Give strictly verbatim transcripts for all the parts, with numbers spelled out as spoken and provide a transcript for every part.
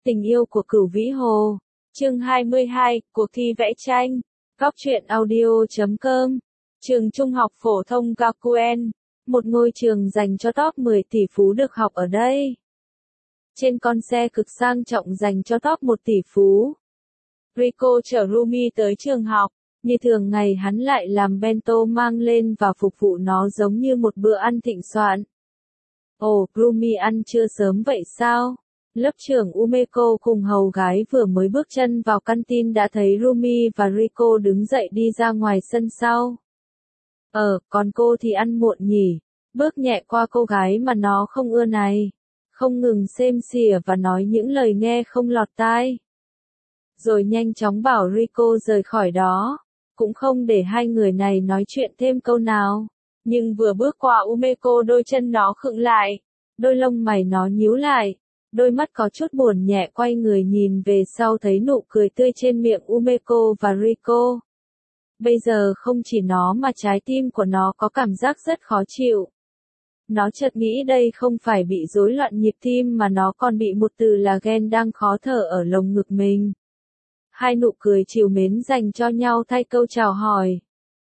Tình yêu của Cửu Vĩ Hồ. Chương hai mươi hai, cuộc thi vẽ tranh. Góc truyện audio chấm com. Trường Trung học phổ thông Gakuen, một ngôi trường dành cho top mười tỷ phú được học ở đây. Trên con xe cực sang trọng dành cho top một tỷ phú, Rico chở Rumi tới trường học. Như thường ngày hắn lại làm bento mang lên và phục vụ nó giống như một bữa ăn thịnh soạn. Ồ, Rumi ăn trưa sớm vậy sao? Lớp trưởng Umeko cùng hầu gái vừa mới bước chân vào canteen đã thấy Rumi và Rico đứng dậy đi ra ngoài sân sau. Ờ, còn cô thì ăn muộn nhỉ? Bước nhẹ qua cô gái mà nó không ưa này. Không ngừng xêm xỉa và nói những lời nghe không lọt tai. Rồi nhanh chóng bảo Rico rời khỏi đó. Cũng không để hai người này nói chuyện thêm câu nào. Nhưng vừa bước qua Umeko đôi chân nó khựng lại. Đôi lông mày nó nhíu lại. Đôi mắt có chút buồn nhẹ quay người nhìn về sau thấy nụ cười tươi trên miệng Umeko và Rico. Bây giờ không chỉ nó mà trái tim của nó có cảm giác rất khó chịu. Nó chợt nghĩ đây không phải bị rối loạn nhịp tim mà nó còn bị một từ là ghen đang khó thở ở lồng ngực mình. Hai nụ cười trìu mến dành cho nhau thay câu chào hỏi.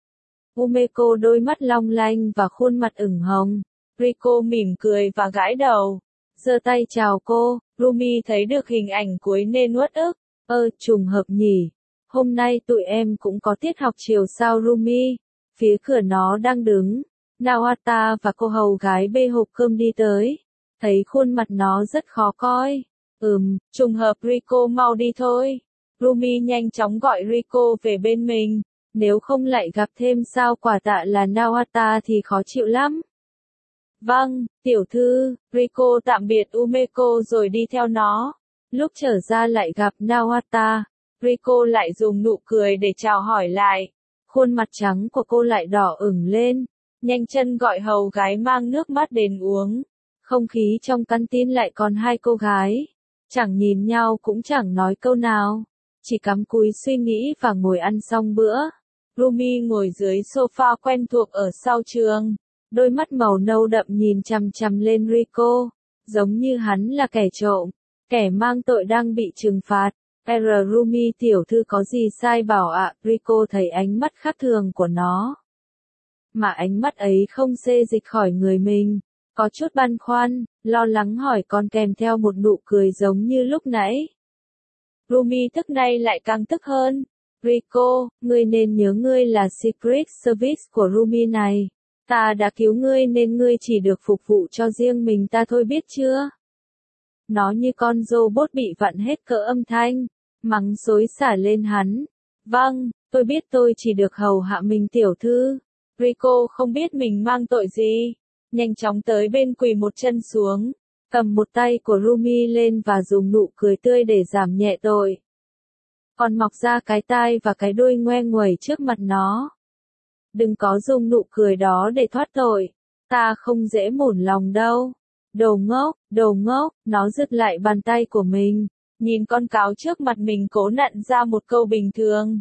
Umeko đôi mắt long lanh và khuôn mặt ửng hồng. Rico mỉm cười và gãi đầu. Giơ tay chào cô. Rumi thấy được hình ảnh cuối nên uất ức. Ơ, trùng hợp nhỉ. Hôm nay tụi em cũng có tiết học chiều sao Rumi? Phía cửa nó đang đứng. Nawata và cô hầu gái bê hộp cơm đi tới. Thấy khuôn mặt nó rất khó coi. Ừm, trùng hợp Rico mau đi thôi. Rumi nhanh chóng gọi Rico về bên mình. Nếu không lại gặp thêm sao quả tạ là Nawata thì khó chịu lắm. Vâng, tiểu thư. Rico tạm biệt Umeko rồi đi theo nó. Lúc trở ra lại gặp Nawata. Rico lại dùng nụ cười để chào hỏi lại. Khuôn mặt trắng của cô lại đỏ ửng lên. Nhanh chân gọi hầu gái mang nước mát đến uống. Không khí trong canteen lại còn hai cô gái. Chẳng nhìn nhau cũng chẳng nói câu nào. Chỉ cắm cúi suy nghĩ và ngồi ăn xong bữa. Rumi ngồi dưới sofa quen thuộc ở sau trường. Đôi mắt màu nâu đậm nhìn chằm chằm lên Rico. Giống như hắn là kẻ trộm. Kẻ mang tội đang bị trừng phạt. R. Rumi tiểu thư có gì sai bảo ạ? À? Rico thấy ánh mắt khác thường của nó. Mà ánh mắt ấy không xê dịch khỏi người mình. Có chút băn khoăn, lo lắng hỏi con kèm theo một nụ cười giống như lúc nãy. Rumi tức nay lại càng tức hơn. Rico, ngươi nên nhớ ngươi là Secret Service của Rumi này. Ta đã cứu ngươi nên ngươi chỉ được phục vụ cho riêng mình ta thôi biết chưa? Nó như con robot bị vặn hết cỡ âm thanh. Mắng xối xả lên hắn. Vâng, tôi biết tôi chỉ được hầu hạ mình tiểu thư. Rico không biết mình mang tội gì. Nhanh chóng tới bên quỳ một chân xuống. Cầm một tay của Rumi lên và dùng nụ cười tươi để giảm nhẹ tội. Còn mọc ra cái tai và cái đuôi ngoe nguẩy trước mặt nó. Đừng có dùng nụ cười đó để thoát tội. Ta không dễ mủn lòng đâu. Đồ ngốc, đồ ngốc, nó giật lại bàn tay của mình. Nhìn con cáo trước mặt mình cố nặn ra một câu bình thường.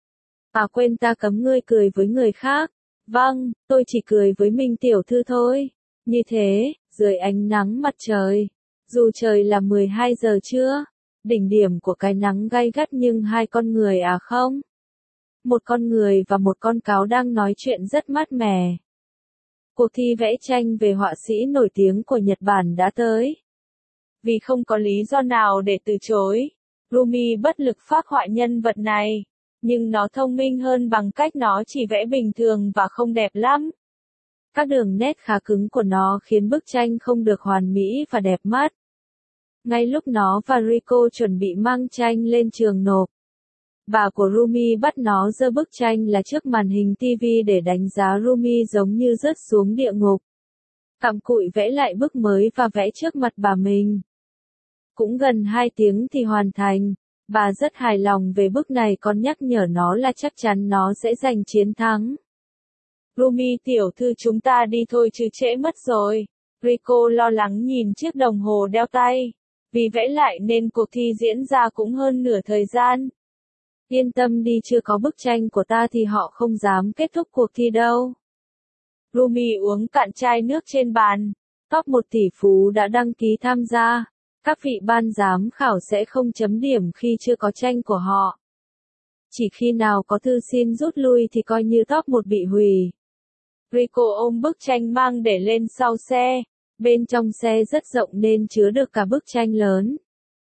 À quên ta cấm ngươi cười với người khác. Vâng, tôi chỉ cười với mình tiểu thư thôi. Như thế, dưới ánh nắng mặt trời. Dù trời là mười hai giờ trưa. Đỉnh điểm của cái nắng gay gắt nhưng hai con người à không? Một con người và một con cáo đang nói chuyện rất mát mẻ. Cuộc thi vẽ tranh về họa sĩ nổi tiếng của Nhật Bản đã tới. Vì không có lý do nào để từ chối, Rumi bất lực phác họa nhân vật này. Nhưng nó thông minh hơn bằng cách nó chỉ vẽ bình thường và không đẹp lắm. Các đường nét khá cứng của nó khiến bức tranh không được hoàn mỹ và đẹp mắt. Ngay lúc nó và Rico chuẩn bị mang tranh lên trường nộp, bà của Rumi bắt nó giơ bức tranh là trước màn hình ti vi để đánh giá Rumi giống như rớt xuống địa ngục. Cặm cụi vẽ lại bức mới và vẽ trước mặt bà mình. Cũng gần hai tiếng thì hoàn thành. Bà rất hài lòng về bức này còn nhắc nhở nó là chắc chắn nó sẽ giành chiến thắng. Rumi tiểu thư chúng ta đi thôi chứ trễ mất rồi. Rico lo lắng nhìn chiếc đồng hồ đeo tay. Vì vẽ lại nên cuộc thi diễn ra cũng hơn nửa thời gian. Yên tâm đi chưa có bức tranh của ta thì họ không dám kết thúc cuộc thi đâu. Rumi uống cạn chai nước trên bàn. Top một tỷ phú đã đăng ký tham gia. Các vị ban giám khảo sẽ không chấm điểm khi chưa có tranh của họ. Chỉ khi nào có thư xin rút lui thì coi như top một bị hủy. Rico ôm bức tranh mang để lên sau xe. Bên trong xe rất rộng nên chứa được cả bức tranh lớn.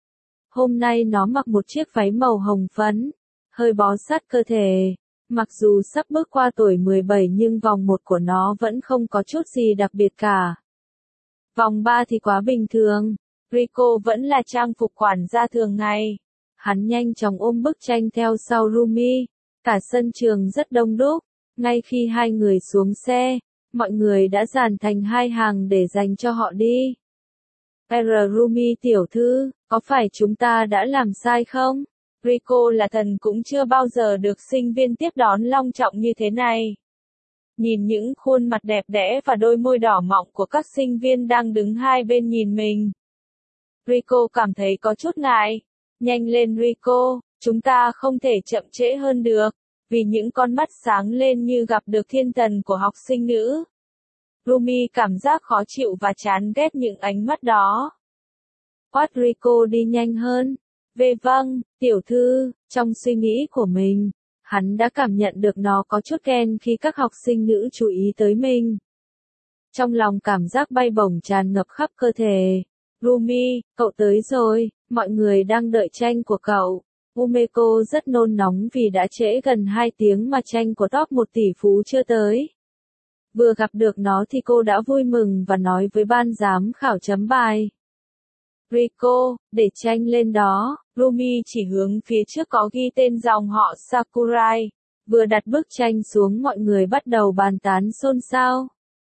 Hôm nay nó mặc một chiếc váy màu hồng phấn, hơi bó sát cơ thể. Mặc dù sắp bước qua tuổi mười bảy nhưng vòng một của nó vẫn không có chút gì đặc biệt cả. Vòng ba thì quá bình thường. Rico vẫn là trang phục quản gia thường ngày. Hắn nhanh chóng ôm bức tranh theo sau Rumi. Cả sân trường rất đông đúc. Ngay khi hai người xuống xe, mọi người đã dàn thành hai hàng để dành cho họ đi. R. Rumi tiểu thư, có phải chúng ta đã làm sai không? Rico là thần cũng chưa bao giờ được sinh viên tiếp đón long trọng như thế này. Nhìn những khuôn mặt đẹp đẽ và đôi môi đỏ mọng của các sinh viên đang đứng hai bên nhìn mình. Rico cảm thấy có chút ngại. Nhanh lên Rico, chúng ta không thể chậm trễ hơn được, vì những con mắt sáng lên như gặp được thiên thần của học sinh nữ. Rumi cảm giác khó chịu và chán ghét những ánh mắt đó. Quát Rico đi nhanh hơn. Về vâng, tiểu thư, trong suy nghĩ của mình, hắn đã cảm nhận được nó có chút ghen khi các học sinh nữ chú ý tới mình. Trong lòng cảm giác bay bổng tràn ngập khắp cơ thể. Rumi, cậu tới rồi, mọi người đang đợi tranh của cậu. Umeko rất nôn nóng vì đã trễ gần hai tiếng mà tranh của top một tỷ phú chưa tới. Vừa gặp được nó thì cô đã vui mừng và nói với ban giám khảo chấm bài. Rico, để tranh lên đó. Rumi chỉ hướng phía trước có ghi tên dòng họ Sakurai. Vừa đặt bức tranh xuống mọi người bắt đầu bàn tán xôn xao.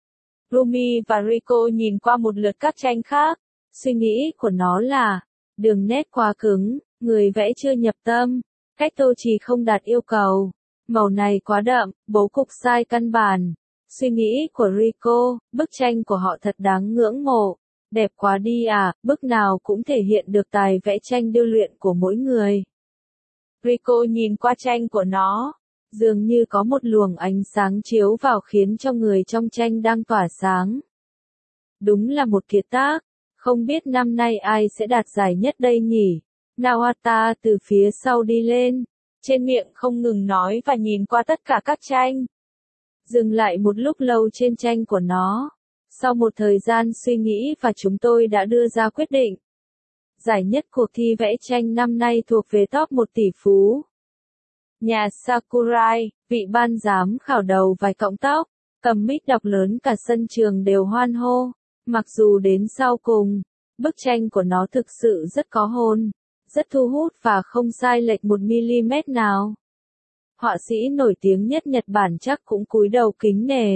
Rumi và Rico nhìn qua một lượt các tranh khác. Suy nghĩ của nó là, đường nét quá cứng, người vẽ chưa nhập tâm, cách tô chì không đạt yêu cầu, màu này quá đậm, bố cục sai căn bản. Suy nghĩ của Rico, bức tranh của họ thật đáng ngưỡng mộ, đẹp quá đi à, bức nào cũng thể hiện được tài vẽ tranh điêu luyện của mỗi người. Rico nhìn qua tranh của nó, dường như có một luồng ánh sáng chiếu vào khiến cho người trong tranh đang tỏa sáng. Đúng là một kiệt tác, không biết năm nay ai sẽ đạt giải nhất đây nhỉ? Nawata từ phía sau đi lên, trên miệng không ngừng nói và nhìn qua tất cả các tranh. Dừng lại một lúc lâu trên tranh của nó. Sau một thời gian suy nghĩ và chúng tôi đã đưa ra quyết định. Giải nhất cuộc thi vẽ tranh năm nay thuộc về top một tỷ phú. Nhà Sakurai, vị ban giám khảo đầu vài cọng tóc, cầm mic đọc lớn cả sân trường đều hoan hô. Mặc dù đến sau cùng, bức tranh của nó thực sự rất có hồn, rất thu hút và không sai lệch một mm nào. Họa sĩ nổi tiếng nhất Nhật Bản chắc cũng cúi đầu kính nể.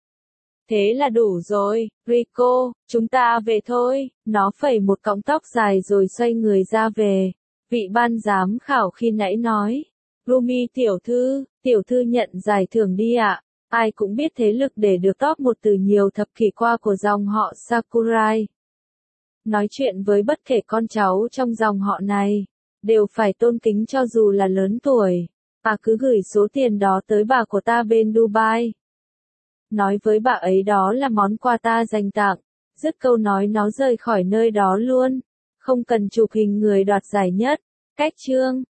Thế là đủ rồi, Rico, chúng ta về thôi. Nó phẩy một cọng tóc dài rồi xoay người ra về. Vị ban giám khảo khi nãy nói, Rumi tiểu thư, tiểu thư nhận giải thưởng đi ạ. Ai cũng biết thế lực để được top một từ nhiều thập kỷ qua của dòng họ Sakurai. Nói chuyện với bất kể con cháu trong dòng họ này, đều phải tôn kính cho dù là lớn tuổi. Bà cứ gửi số tiền đó tới bà của ta bên Dubai. Nói với bà ấy đó là món quà ta dành tặng. Dứt câu nói nó rời khỏi nơi đó luôn. Không cần chụp hình người đoạt giải nhất. Cách chương.